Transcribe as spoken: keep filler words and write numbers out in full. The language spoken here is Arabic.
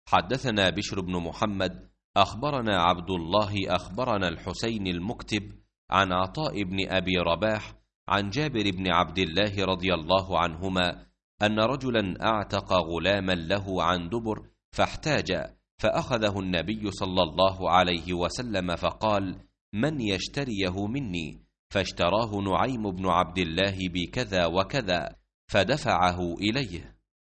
حدثنا بشر بن محمد أخبرنا عبد الله أخبرنا الحسين المكتب عن عطاء بن أبي رباح عن جابر بن عبد الله رضي الله عنهما أن رجلا أعتق غلاما له عن دبر فاحتاج، فأخذه النبي صلى الله عليه وسلم فقال: من يشتريه مني؟ فاشتراه نعيم بن عبد الله بكذا وكذا، فدفعه إليه.